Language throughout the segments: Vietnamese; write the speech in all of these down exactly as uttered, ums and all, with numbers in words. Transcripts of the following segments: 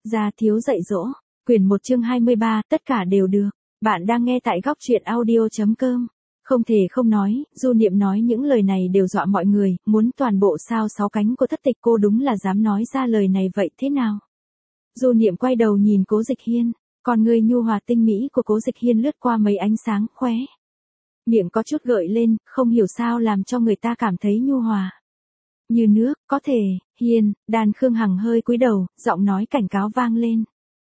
Gia thiếu dạy dỗ, quyển một chương hai mươi ba, tất cả đều được. Bạn đang nghe tại góc truyện audio.com. Không thể không nói, Du Niệm nói những lời này đều dọa mọi người, muốn toàn bộ sao sáu cánh của Thất Tịch cô đúng là dám nói ra lời này vậy thế nào? Du Niệm quay đầu nhìn Cố Dịch Hiên, còn người nhu hòa tinh mỹ của Cố Dịch Hiên lướt qua mấy ánh sáng khóe. Miệng có chút gợi lên, không hiểu sao làm cho người ta cảm thấy nhu hòa. Như nước, có thể, Hiên, Đan Khương Hằng hơi cúi đầu, giọng nói cảnh cáo vang lên.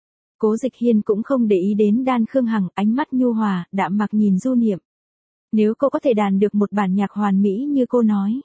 Cố Dịch Hiên cũng không để ý đến Đan Khương Hằng, ánh mắt nhu hòa, đạm mặc nhìn Du Niệm. Nếu cô có thể đàn được một bản nhạc hoàn mỹ như cô nói.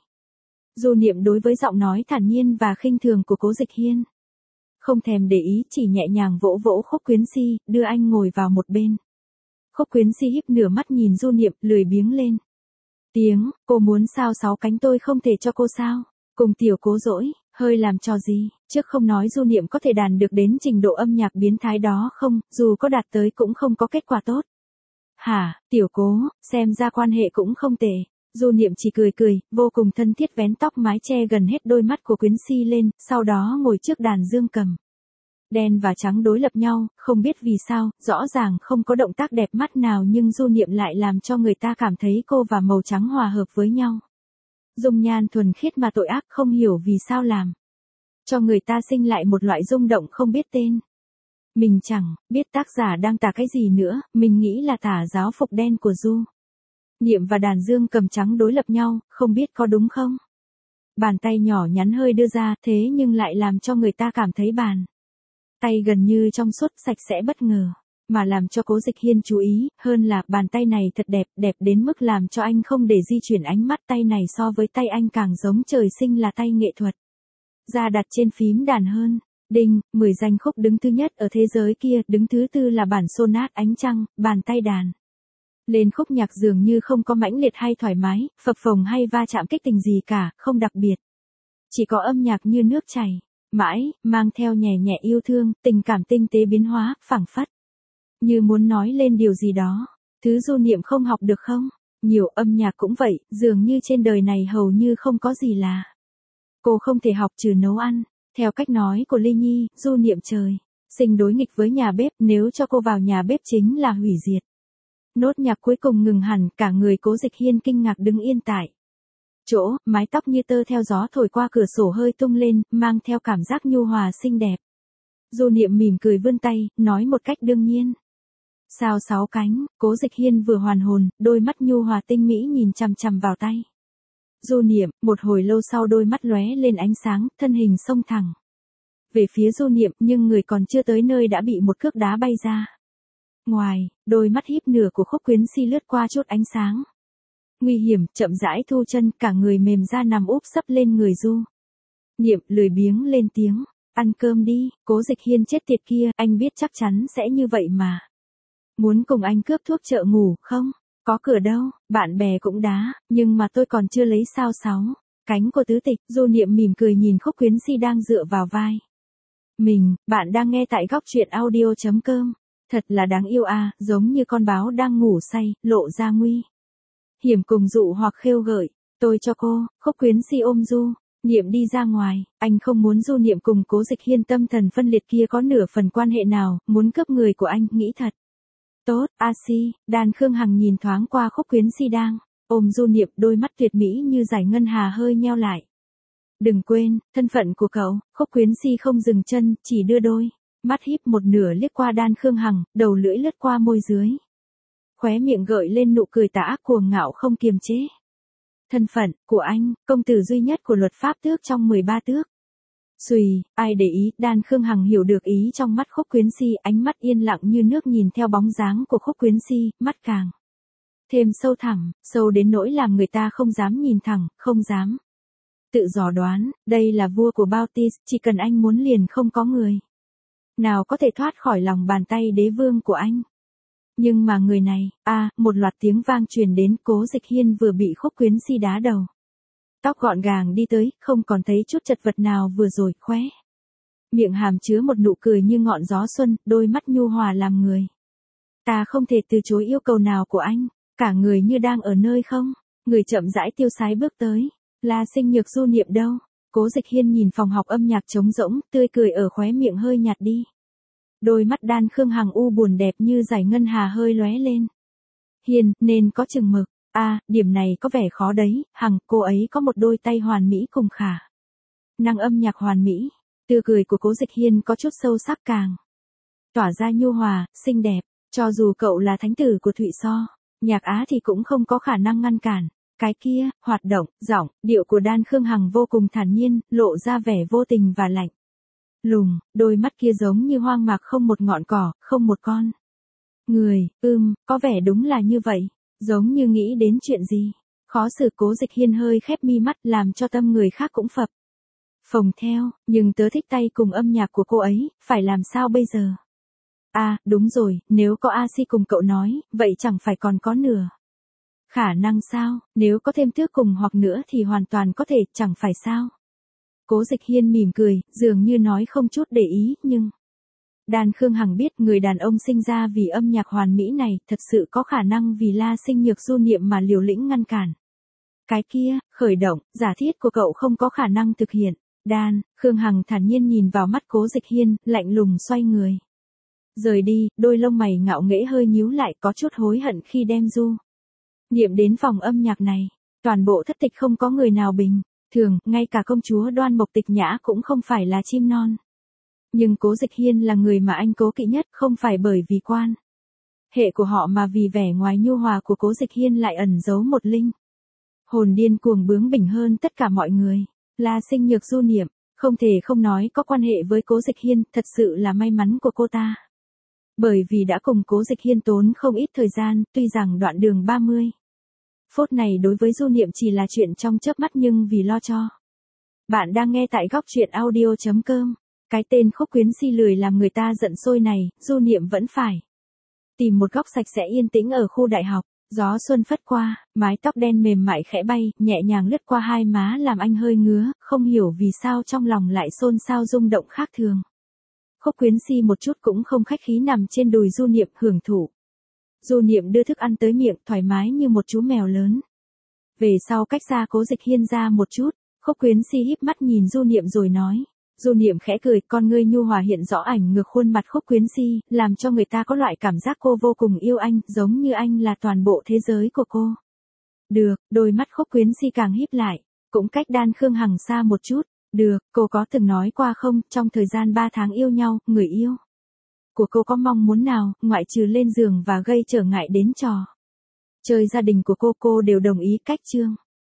Du Niệm đối với giọng nói thản nhiên và khinh thường của Cố Dịch Hiên. Không thèm để ý, chỉ nhẹ nhàng vỗ vỗ Khúc Quyến Si, đưa anh ngồi vào một bên. Khúc Quyến Si híp nửa mắt nhìn Du Niệm, lười biếng lên. Tiếng, cô muốn sao sáu cánh tôi không thể cho cô sao? Cùng tiểu Cố dỗi, hơi làm trò gì, trước không nói Du Niệm có thể đàn được đến trình độ âm nhạc biến thái đó không, dù có đạt tới cũng không có kết quả tốt. Hả, tiểu Cố, xem ra quan hệ cũng không tệ. Du Niệm chỉ cười cười, vô cùng thân thiết vén tóc mái che gần hết đôi mắt của Quyến Si lên, sau đó ngồi trước đàn dương cầm. Đen và trắng đối lập nhau, không biết vì sao, rõ ràng không có động tác đẹp mắt nào nhưng Du Niệm lại làm cho người ta cảm thấy cô và màu trắng hòa hợp với nhau. Dung nhan thuần khiết mà tội ác không hiểu vì sao làm. Cho người ta sinh lại một loại rung động không biết tên. Mình chẳng biết tác giả đang tả cái gì nữa, mình nghĩ là tả giáo phục đen của Du Niệm và đàn dương cầm trắng đối lập nhau, không biết có đúng không? Bàn tay nhỏ nhắn hơi đưa ra thế nhưng lại làm cho người ta cảm thấy bàn tay gần như trong suốt sạch sẽ bất ngờ. Mà làm cho Cố Dịch Hiên chú ý, hơn là bàn tay này thật đẹp, đẹp đến mức làm cho anh không để di chuyển ánh mắt tay này so với tay anh càng giống trời sinh là tay nghệ thuật. Ra đặt trên phím đàn hơn. Đinh, mười danh khúc đứng thứ nhất ở thế giới kia, đứng thứ tư là bản sonat ánh trăng, bàn tay đàn. Lên khúc nhạc dường như không có mãnh liệt hay thoải mái, phập phồng hay va chạm kích tình gì cả, không đặc biệt. Chỉ có âm nhạc như nước chảy, mãi, mang theo nhẹ nhẹ yêu thương, tình cảm tinh tế biến hóa, phảng phất. Như muốn nói lên điều gì đó, thứ Du Niệm không học được không? Nhiều âm nhạc cũng vậy, dường như trên đời này hầu như không có gì là cô không thể học trừ nấu ăn. Theo cách nói của Ly Nhi, Du Niệm trời sinh đối nghịch với nhà bếp, nếu cho cô vào nhà bếp chính là hủy diệt. Nốt nhạc cuối cùng ngừng hẳn, cả người Cố Dịch Hiên kinh ngạc đứng yên tại chỗ, mái tóc như tơ theo gió thổi qua cửa sổ hơi tung lên, mang theo cảm giác nhu hòa xinh đẹp. Du Niệm mỉm cười vươn tay, nói một cách đương nhiên. Sao sáu cánh, Cố Dịch Hiên vừa hoàn hồn, đôi mắt nhu hòa tinh mỹ nhìn chằm chằm vào tay. Du Niệm, một hồi lâu sau đôi mắt lóe lên ánh sáng, thân hình xông thẳng về phía Du Niệm, nhưng người còn chưa tới nơi đã bị một cước đá bay ra ngoài, đôi mắt híp nửa của Khúc Quyến Si lướt qua chút ánh sáng nguy hiểm, chậm rãi thu chân, cả người mềm ra nằm úp sấp lên người Du Niệm, lười biếng lên tiếng, ăn cơm đi. Cố Dịch Hiên chết tiệt kia, anh biết chắc chắn sẽ như vậy mà. Muốn cùng anh cướp thuốc chợ ngủ, không? Có cửa đâu, bạn bè cũng đá, nhưng mà tôi còn chưa lấy sao sáu cánh của tứ tịch. Du Niệm mỉm cười nhìn Khúc Quyến Si đang dựa vào vai mình. Bạn đang nghe tại góc truyện audio.com. Thật là đáng yêu à, giống như con báo đang ngủ say, lộ ra nguy hiểm cùng dụ hoặc khêu gợi. Tôi cho cô. Khúc Quyến Si ôm Du Niệm đi ra ngoài. Anh không muốn Du Niệm cùng Cố Dịch Hiên tâm thần phân liệt kia có nửa phần quan hệ nào, muốn cướp người của anh, nghĩ thật tốt. A Si, Đan Khương Hằng nhìn thoáng qua Khúc Quyến Si đang ôm Du Niệm, đôi mắt tuyệt mỹ như dải ngân hà hơi nheo lại. Đừng quên, thân phận của cậu. Khúc Quyến Si không dừng chân, chỉ đưa đôi mắt híp một nửa liếc qua Đan Khương Hằng, đầu lưỡi lướt qua môi dưới. Khóe miệng gợi lên nụ cười tà ác cuồng ngạo không kiềm chế. Thân phận của anh, công tử duy nhất của luật pháp tước trong mười ba tước. Xùy, ai để ý. Đan Khương Hằng hiểu được ý trong mắt Khúc Quyến Si, ánh mắt yên lặng như nước nhìn theo bóng dáng của Khúc Quyến Si, mắt càng thêm sâu thẳm, sâu đến nỗi làm người ta không dám nhìn thẳng, không dám tự dò đoán. Đây là vua của Bautis, chỉ cần anh muốn liền không có người nào có thể thoát khỏi lòng bàn tay đế vương của anh. Nhưng mà người này, a à, một loạt tiếng vang truyền đến. Cố Dịch Hiên vừa bị Khúc Quyến Si đá đầu tóc gọn gàng đi tới, không còn thấy chút chật vật nào vừa rồi, khóe miệng hàm chứa một nụ cười như ngọn gió xuân, đôi mắt nhu hòa làm người ta không thể từ chối yêu cầu nào của anh, cả người như đang ở nơi không. Người chậm rãi tiêu sái bước tới. La Sinh Nhược, Du Niệm đâu? Cố Dịch Hiên nhìn phòng học âm nhạc trống rỗng, tươi cười ở khóe miệng hơi nhạt đi. Đôi mắt Đan Khương Hằng u buồn đẹp như dải ngân hà hơi lóe lên. Hiên, nên có chừng mực. A, à, điểm này có vẻ khó đấy, Hằng, cô ấy có một đôi tay hoàn mỹ cùng khả năng âm nhạc hoàn mỹ. Tươi cười của Cố Dịch Hiên có chút sâu sắc càng tỏa ra nhu hòa, xinh đẹp. Cho dù cậu là thánh tử của Thụy So, nhạc Á thì cũng không có khả năng ngăn cản. Cái kia, hoạt động, giọng, điệu của Đan Khương Hằng vô cùng thản nhiên, lộ ra vẻ vô tình và lạnh lùng, đôi mắt kia giống như hoang mạc không một ngọn cỏ, không một con người. Ưm, có vẻ đúng là như vậy, giống như nghĩ đến chuyện gì. Khó xử. Cố Dịch Hiên hơi khép mi mắt, làm cho tâm người khác cũng phập phồng theo, nhưng tớ thích tay cùng âm nhạc của cô ấy, phải làm sao bây giờ? À, đúng rồi, nếu có A Si cùng cậu nói, vậy chẳng phải còn có nửa khả năng sao? Nếu có thêm Tước cùng hoặc nữa thì hoàn toàn có thể, chẳng phải sao? Cố Dịch Hiên mỉm cười, dường như nói không chút để ý, nhưng Đan Khương Hằng biết người đàn ông sinh ra vì âm nhạc hoàn mỹ này, thật sự có khả năng vì La Sinh Nhược Du Niệm mà liều lĩnh ngăn cản. Cái kia, khởi động, giả thiết của cậu không có khả năng thực hiện. Đan Khương Hằng thản nhiên nhìn vào mắt Cố Dịch Hiên, lạnh lùng xoay người rời đi, đôi lông mày ngạo nghễ hơi nhíu lại, có chút hối hận khi đem Du Niệm đến phòng âm nhạc này. Toàn bộ thất tịch không có người nào bình thường, ngay cả công chúa Đoan Mộc Tịch Nhã cũng không phải là chim non. Nhưng Cố Dịch Hiên là người mà anh cố kỵ nhất, không phải bởi vì quan hệ của họ mà vì vẻ ngoài nhu hòa của Cố Dịch Hiên lại ẩn giấu một linh hồn điên cuồng bướng bỉnh hơn tất cả mọi người. La Sinh Nhược Du Niệm, không thể không nói có quan hệ với Cố Dịch Hiên, thật sự là may mắn của cô ta. Bởi vì đã cùng Cố Dịch Hiên tốn không ít thời gian, tuy rằng đoạn đường ba mươi phút này đối với Du Niệm chỉ là chuyện trong chớp mắt, nhưng vì lo cho. Bạn đang nghe tại góc truyện audio chấm com. Cái tên Khúc Quyến Si lười làm người ta giận sôi này, Du Niệm vẫn phải tìm một góc sạch sẽ yên tĩnh ở khu đại học. Gió xuân phất qua, mái tóc đen mềm mại khẽ bay, nhẹ nhàng lướt qua hai má làm anh hơi ngứa, không hiểu vì sao trong lòng lại xôn xao rung động khác thường. Khúc Quyến Si một chút cũng không khách khí nằm trên đùi Du Niệm hưởng thụ. Du Niệm đưa thức ăn tới miệng, thoải mái như một chú mèo lớn. Về sau cách xa Cố Dịch Hiên ra một chút, Khúc Quyến Si híp mắt nhìn Du Niệm rồi nói. Du Niệm khẽ cười, con ngươi nhu hòa hiện rõ ảnh ngược khuôn mặt Khúc Quyến Si, làm cho người ta có loại cảm giác cô vô cùng yêu anh, giống như anh là toàn bộ thế giới của cô. Được, đôi mắt Khúc Quyến Si càng híp lại, cũng cách Đan Khương Hằng xa một chút. Được, cô có từng nói qua không, trong thời gian ba tháng yêu nhau, người yêu của cô có mong muốn nào, ngoại trừ lên giường và gây trở ngại đến trò chơi gia đình của cô, cô đều đồng ý cách chương.